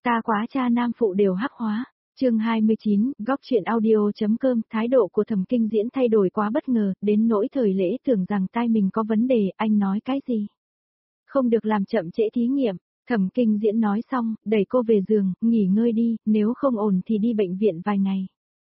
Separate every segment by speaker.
Speaker 1: Xa quá cha nam phụ đều hắc hóa. Chương 29, góc chuyện audio.com. Thái độ của Thẩm Kinh Diễn thay đổi quá bất ngờ, đến nỗi Thời Lễ tưởng rằng tai mình có vấn đề. Anh nói cái gì? Không được làm chậm trễ thí nghiệm. Thẩm Kinh Diễn nói xong, đẩy cô về giường, nghỉ ngơi đi, nếu không ổn thì đi bệnh viện vài ngày.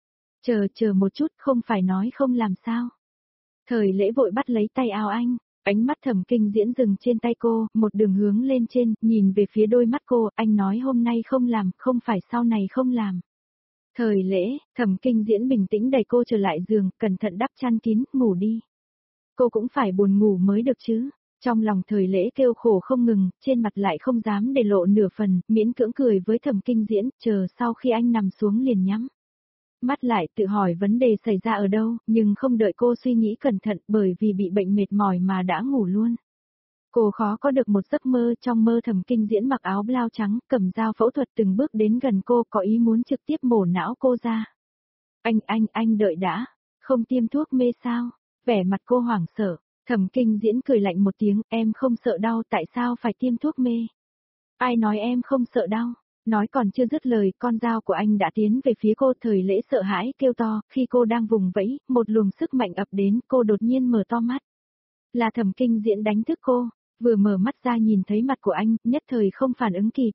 Speaker 1: Chờ một chút, không phải nói không làm sao. Thời Lễ vội bắt lấy tay áo anh. Ánh mắt Thẩm Kinh Diễn dừng trên tay cô, một đường hướng lên trên, nhìn về phía đôi mắt cô, anh nói hôm nay không làm, không phải sau này không làm. Thời Lễ, Thẩm Kinh Diễn bình tĩnh đẩy cô trở lại giường, cẩn thận đắp chăn kín, ngủ đi. Cô cũng phải buồn ngủ mới được chứ. Trong lòng Thời Lễ kêu khổ không ngừng, trên mặt lại không dám để lộ nửa phần, miễn cưỡng cười với Thẩm Kinh Diễn, chờ sau khi anh nằm xuống liền nhắm mắt lại tự hỏi vấn đề xảy ra ở đâu, nhưng không đợi cô suy nghĩ cẩn thận bởi vì bị bệnh mệt mỏi mà đã ngủ luôn. Cô khó có được một giấc mơ, trong mơ Thẩm Kinh Diễn mặc áo blau trắng, cầm dao phẫu thuật từng bước đến gần cô, có ý muốn trực tiếp mổ não cô ra. Anh đợi đã, không tiêm thuốc mê sao? Vẻ mặt cô hoảng sợ, Thẩm Kinh Diễn cười lạnh một tiếng, em không sợ đau, tại sao phải tiêm thuốc mê? Ai nói em không sợ đau? Nói còn chưa dứt lời, con dao của anh đã tiến về phía cô. Thời Lễ sợ hãi kêu to, khi cô đang vùng vẫy, một luồng sức mạnh ập đến, cô đột nhiên mở to mắt. Là Thẩm Kinh Diễn đánh thức cô, vừa mở mắt ra nhìn thấy mặt của anh, nhất thời không phản ứng kịp.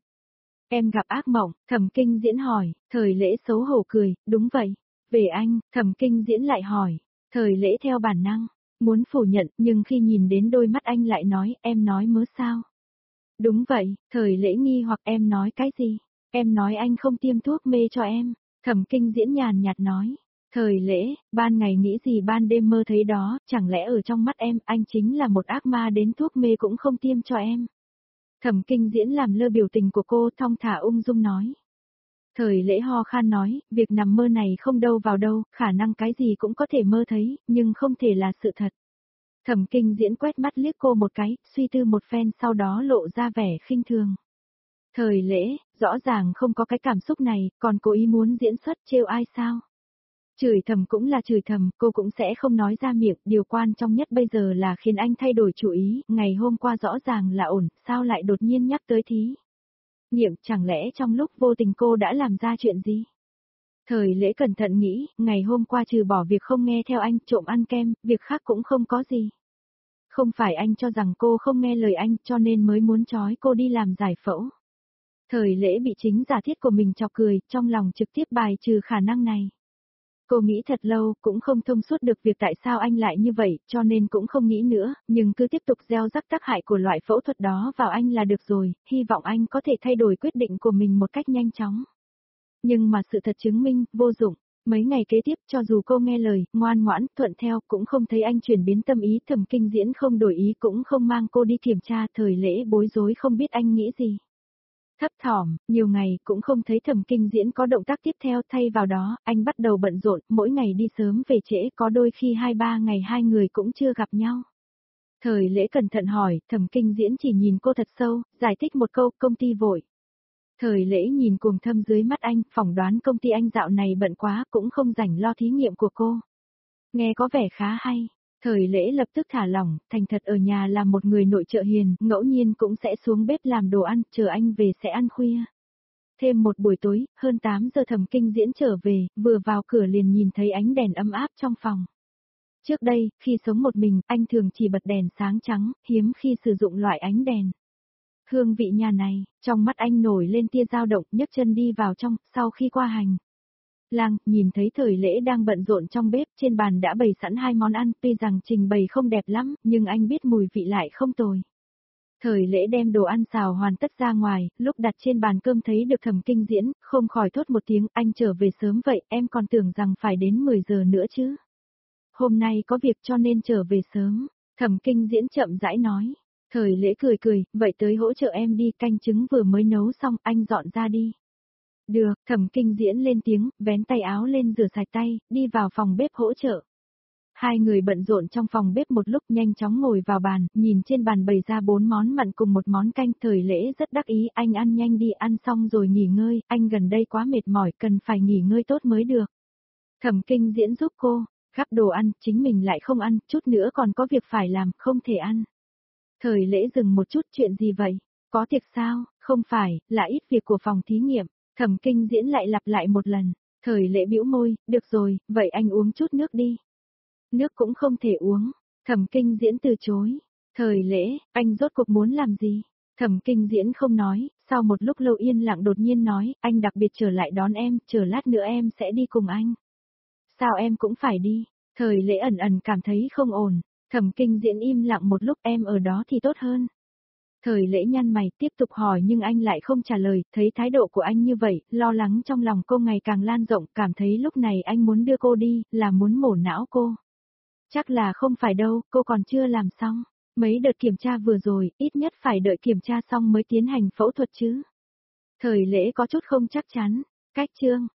Speaker 1: Em gặp ác mộng, Thẩm Kinh Diễn hỏi, Thời Lễ xấu hổ cười, đúng vậy. Về anh, Thẩm Kinh Diễn lại hỏi, Thời Lễ theo bản năng, muốn phủ nhận, nhưng khi nhìn đến đôi mắt anh lại nói, em nói mớ sao? Đúng vậy, Thời Lễ nghi hoặc em nói cái gì? Em nói anh không tiêm thuốc mê cho em. Thẩm Kinh Diễn nhàn nhạt nói. Thời Lễ, ban ngày nghĩ gì ban đêm mơ thấy đó, chẳng lẽ ở trong mắt em anh chính là một ác ma đến thuốc mê cũng không tiêm cho em. Thẩm Kinh Diễn làm lơ biểu tình của cô, thong thả ung dung nói. Thời Lễ ho khan nói, việc nằm mơ này không đâu vào đâu, khả năng cái gì cũng có thể mơ thấy, nhưng không thể là sự thật. Thẩm Kinh Diễn quét mắt liếc cô một cái, suy tư một phen sau đó lộ ra vẻ khinh thường. Thời Lễ, rõ ràng không có cái cảm xúc này, còn cố ý muốn diễn xuất trêu ai sao? Chửi thầm cũng là chửi thầm, cô cũng sẽ không nói ra miệng, điều quan trọng nhất bây giờ là khiến anh thay đổi chủ ý, ngày hôm qua rõ ràng là ổn, sao lại đột nhiên nhắc tới thí nghiệm, chẳng lẽ trong lúc vô tình cô đã làm ra chuyện gì? Thời Lễ cẩn thận nghĩ, ngày hôm qua trừ bỏ việc không nghe theo anh trộm ăn kem, việc khác cũng không có gì. Không phải anh cho rằng cô không nghe lời anh cho nên mới muốn trói cô đi làm giải phẫu. Thời Lễ bị chính giả thiết của mình chọc cười, trong lòng trực tiếp bài trừ khả năng này. Cô nghĩ thật lâu, cũng không thông suốt được việc tại sao anh lại như vậy, cho nên cũng không nghĩ nữa, nhưng cứ tiếp tục gieo rắc tác hại của loại phẫu thuật đó vào anh là được rồi, hy vọng anh có thể thay đổi quyết định của mình một cách nhanh chóng. Nhưng mà sự thật chứng minh, vô dụng. Mấy ngày kế tiếp, cho dù cô nghe lời, ngoan ngoãn, thuận theo, cũng không thấy anh chuyển biến tâm ý. Thẩm Kinh Diễn không đổi ý cũng không mang cô đi kiểm tra. Thời Lễ bối rối không biết anh nghĩ gì. Thấp thỏm, nhiều ngày cũng không thấy Thẩm Kinh Diễn có động tác tiếp theo, thay vào đó, anh bắt đầu bận rộn, mỗi ngày đi sớm về trễ, có đôi khi 2-3 ngày hai người cũng chưa gặp nhau. Thời Lễ cẩn thận hỏi, Thẩm Kinh Diễn chỉ nhìn cô thật sâu, giải thích một câu, công ty vội. Thời Lễ nhìn cuồng thâm dưới mắt anh, phỏng đoán công ty anh dạo này bận quá, cũng không rảnh lo thí nghiệm của cô. Nghe có vẻ khá hay. Thời Lễ lập tức thả lỏng, thành thật ở nhà làm một người nội trợ hiền, ngẫu nhiên cũng sẽ xuống bếp làm đồ ăn, chờ anh về sẽ ăn khuya. Thêm một buổi tối, hơn 8 giờ Thẩm Kinh Diễn trở về, vừa vào cửa liền nhìn thấy ánh đèn ấm áp trong phòng. Trước đây, khi sống một mình, anh thường chỉ bật đèn sáng trắng, hiếm khi sử dụng loại ánh đèn. Hương vị nhà này, trong mắt anh nổi lên tia dao động, nhấc chân đi vào trong, sau khi qua hành lang, nhìn thấy Thời Lễ đang bận rộn trong bếp, trên bàn đã bày sẵn 2 món ăn, tuy rằng trình bày không đẹp lắm, nhưng anh biết mùi vị lại không tồi. Thời Lễ đem đồ ăn xào hoàn tất ra ngoài, lúc đặt trên bàn cơm thấy được Thẩm Kinh Diễn, không khỏi thốt một tiếng, anh trở về sớm vậy, em còn tưởng rằng phải đến 10 giờ nữa chứ. Hôm nay có việc cho nên trở về sớm, Thẩm Kinh Diễn chậm rãi nói. Thời Lễ cười, vậy tới hỗ trợ em đi, canh trứng vừa mới nấu xong, anh dọn ra đi. Được, Thẩm Kinh Diễn lên tiếng, vén tay áo lên rửa sạch tay, đi vào phòng bếp hỗ trợ. Hai người bận rộn trong phòng bếp một lúc, nhanh chóng ngồi vào bàn, nhìn trên bàn bày ra 4 món mặn cùng một món canh. Thời Lễ rất đắc ý, anh ăn nhanh đi, ăn xong rồi nghỉ ngơi, anh gần đây quá mệt mỏi, cần phải nghỉ ngơi tốt mới được. Thẩm Kinh Diễn giúp cô, gắp đồ ăn, chính mình lại không ăn, chút nữa còn có việc phải làm, không thể ăn. Thời Lễ dừng một chút, chuyện gì vậy? Có tiệc sao, không phải, là ít việc của phòng thí nghiệm. Thẩm Kinh Diễn lại lặp lại một lần. Thời Lễ bĩu môi, được rồi, vậy anh uống chút nước đi. Nước cũng không thể uống. Thẩm Kinh Diễn từ chối. Thời Lễ, anh rốt cuộc muốn làm gì? Thẩm Kinh Diễn không nói, sau một lúc lâu yên lặng đột nhiên nói, anh đặc biệt trở lại đón em, chờ lát nữa em sẽ đi cùng anh. Sao em cũng phải đi? Thời Lễ ẩn ẩn cảm thấy không ổn. Thẩm Kinh Diễn im lặng một lúc, em ở đó thì tốt hơn. Thời Lễ nhăn mày tiếp tục hỏi nhưng anh lại không trả lời, thấy thái độ của anh như vậy, lo lắng trong lòng cô ngày càng lan rộng, cảm thấy lúc này anh muốn đưa cô đi, là muốn mổ não cô. Chắc là không phải đâu, cô còn chưa làm xong. Mấy đợt kiểm tra vừa rồi, ít nhất phải đợi kiểm tra xong mới tiến hành phẫu thuật chứ. Thời Lễ có chút không chắc chắn. Cách chương